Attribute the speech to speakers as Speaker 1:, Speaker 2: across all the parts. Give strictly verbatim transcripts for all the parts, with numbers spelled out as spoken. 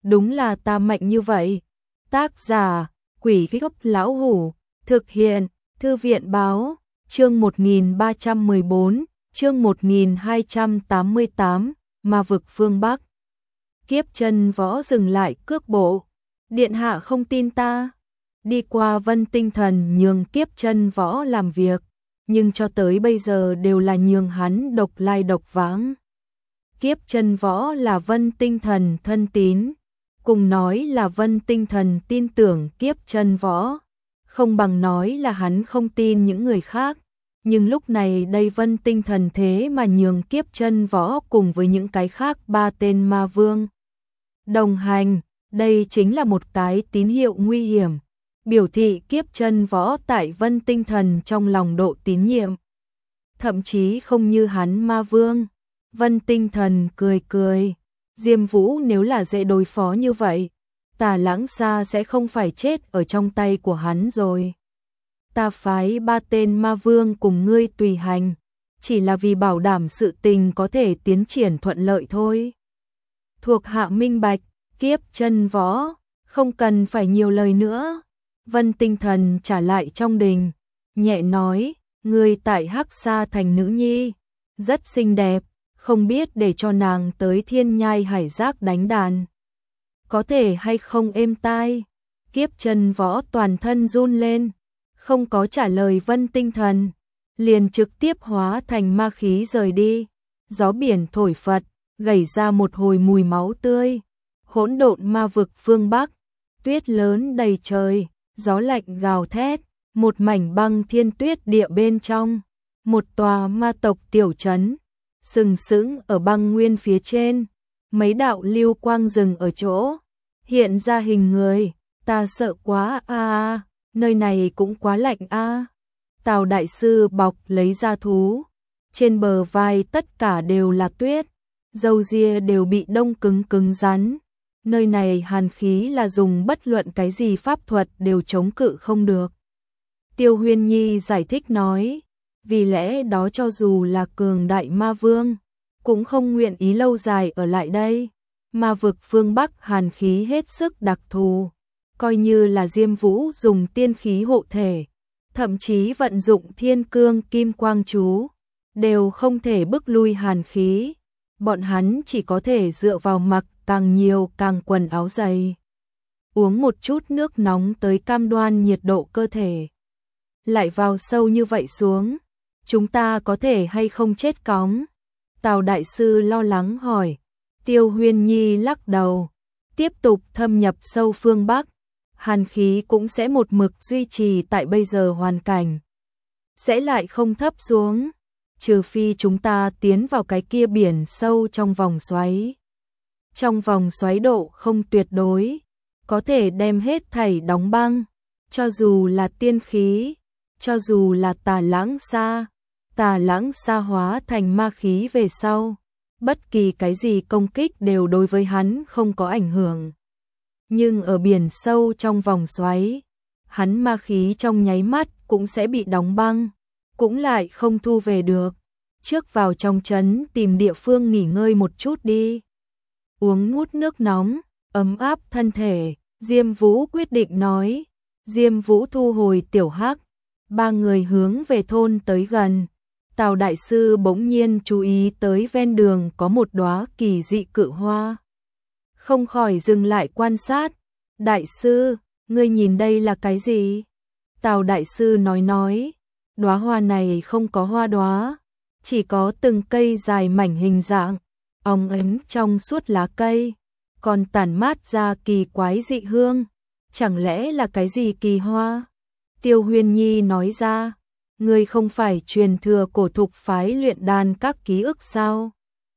Speaker 1: đúng là ta mạnh như vậy. Tác giả, Quỷ Gốc Lão Hủ, thực hiện, Thư viện báo, chương một nghìn ba trăm mười bốn, chương một nghìn hai trăm tám mươi tám, Ma vực phương Bắc. Kiếp Chân Võ dừng lại cước bộ. Điện hạ không tin ta. Đi qua Vân Tinh Thần nhường Kiếp Chân Võ làm việc, nhưng cho tới bây giờ đều là nhường hắn độc lai độc vãng. Kiếp Chân Võ là Vân Tinh Thần thân tín, cùng nói là Vân Tinh Thần tin tưởng Kiếp Chân Võ, không bằng nói là hắn không tin những người khác. Nhưng lúc này đây Vân Tinh Thần thế mà nhường Kiếp Chân Võ cùng với những cái khác ba tên ma vương đồng hành, đây chính là một cái tín hiệu nguy hiểm, biểu thị Kiếp Chân Võ tại Vân Tinh Thần trong lòng độ tín nhiệm. Thậm chí không như hắn ma vương. Vân Tinh Thần cười cười, Diêm Vũ nếu là dễ đối phó như vậy, Tà Lãng Sa sẽ không phải chết ở trong tay của hắn rồi. Ta phái ba tên ma vương cùng ngươi tùy hành, chỉ là vì bảo đảm sự tình có thể tiến triển thuận lợi thôi. Thuộc hạ minh bạch. Kiếp Chân Võ, không cần phải nhiều lời nữa. Vân Tinh Thần trả lại trong đình, nhẹ nói, ngươi tại Hắc Sa thành nữ nhi, rất xinh đẹp, không biết để cho nàng tới Thiên Nhai Hải Giác đánh đàn, có thể hay không êm tai. Kiếp Chân Võ toàn thân run lên, không có trả lời Vân Tinh Thần, liền trực tiếp hóa thành ma khí rời đi. Gió biển thổi phật, gảy ra một hồi mùi máu tươi. Hỗn độn ma vực phương Bắc, tuyết lớn đầy trời, gió lạnh gào thét, một mảnh băng thiên tuyết địa bên trong, một tòa ma tộc tiểu trấn, sừng sững ở băng nguyên phía trên, mấy đạo lưu quang rừng ở chỗ, hiện ra hình người, ta sợ quá a a, nơi này cũng quá lạnh a. Tào đại sư bọc lấy ra thú, trên bờ vai tất cả đều là tuyết, râu ria đều bị đông cứng cứng rắn. Nơi này hàn khí là dùng bất luận cái gì pháp thuật đều chống cự không được. Tiêu Huyên Nhi giải thích nói, vì lẽ đó cho dù là cường đại ma vương, cũng không nguyện ý lâu dài ở lại đây. Ma vực phương Bắc hàn khí hết sức đặc thù, coi như là Diêm Vũ dùng tiên khí hộ thể, thậm chí vận dụng thiên cương kim quang chú, đều không thể bức lui hàn khí. Bọn hắn chỉ có thể dựa vào mặc càng nhiều càng quần áo dày, uống một chút nước nóng tới cam đoan nhiệt độ cơ thể. Lại vào sâu như vậy xuống, chúng ta có thể hay không chết cóng? Tào đại sư lo lắng hỏi. Tiêu Huyên Nhi lắc đầu, tiếp tục thâm nhập sâu phương Bắc, hàn khí cũng sẽ một mực duy trì tại bây giờ hoàn cảnh, sẽ lại không thấp xuống, trừ phi chúng ta tiến vào cái kia biển sâu trong vòng xoáy. Trong vòng xoáy độ không tuyệt đối, có thể đem hết thảy đóng băng, cho dù là tiên khí, cho dù là Tà Lãng Sa, Tà Lãng Sa hóa thành ma khí về sau, bất kỳ cái gì công kích đều đối với hắn không có ảnh hưởng. Nhưng ở biển sâu trong vòng xoáy, hắn ma khí trong nháy mắt cũng sẽ bị đóng băng, cũng lại không thu về được. Trước vào trong trấn tìm địa phương nghỉ ngơi một chút đi. Uống ngút nước nóng, ấm áp thân thể, Diêm Vũ quyết định nói. Diêm Vũ thu hồi tiểu hắc, ba người hướng về thôn tới gần. Tào đại sư bỗng nhiên chú ý tới ven đường có một đóa kỳ dị cự hoa, không khỏi dừng lại quan sát. Đại sư, ngươi nhìn đây là cái gì? Tào đại sư nói nói, đóa hoa này không có hoa đóa, chỉ có từng cây dài mảnh hình dạng, óng ánh trong suốt lá cây, còn tản mát ra kỳ quái dị hương, chẳng lẽ là cái gì kỳ hoa? Tiêu Huyên Nhi nói ra, ngươi không phải truyền thừa cổ thục phái luyện đan các ký ức sao?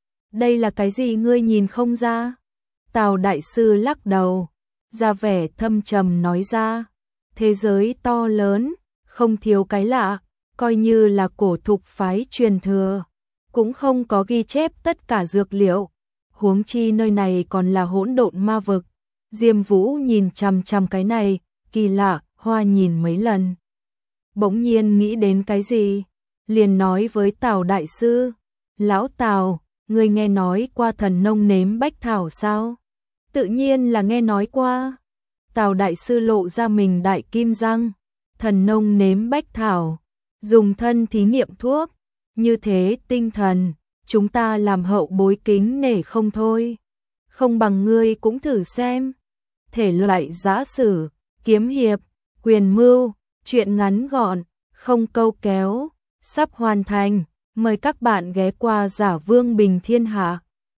Speaker 1: Đây là cái gì ngươi nhìn không ra? Tào đại sư lắc đầu, ra vẻ thâm trầm nói ra, thế giới to lớn, không thiếu cái lạ, coi như là cổ thục phái truyền thừa, cũng không có ghi chép tất cả dược liệu, huống chi nơi này còn là hỗn độn ma vực. Diêm Vũ nhìn chằm chằm cái này, kỳ lạ, hoa nhìn mấy lần. Bỗng nhiên nghĩ đến cái gì, liền nói với Tào đại sư, lão Tào, ngươi nghe nói qua thần nông nếm bách thảo sao? Tự nhiên là nghe nói qua. Tào đại sư lộ ra mình đại kim răng, thần nông nếm bách thảo, dùng thân thí nghiệm thuốc, như thế tinh thần, chúng ta làm hậu bối kính nể không thôi. Không bằng ngươi cũng thử xem. Thể loại giã sử, kiếm hiệp, quyền mưu, truyện ngắn gọn, không câu kéo, sắp hoàn thành. Mời các bạn ghé qua Giả Vương Bình Thiên Hạ.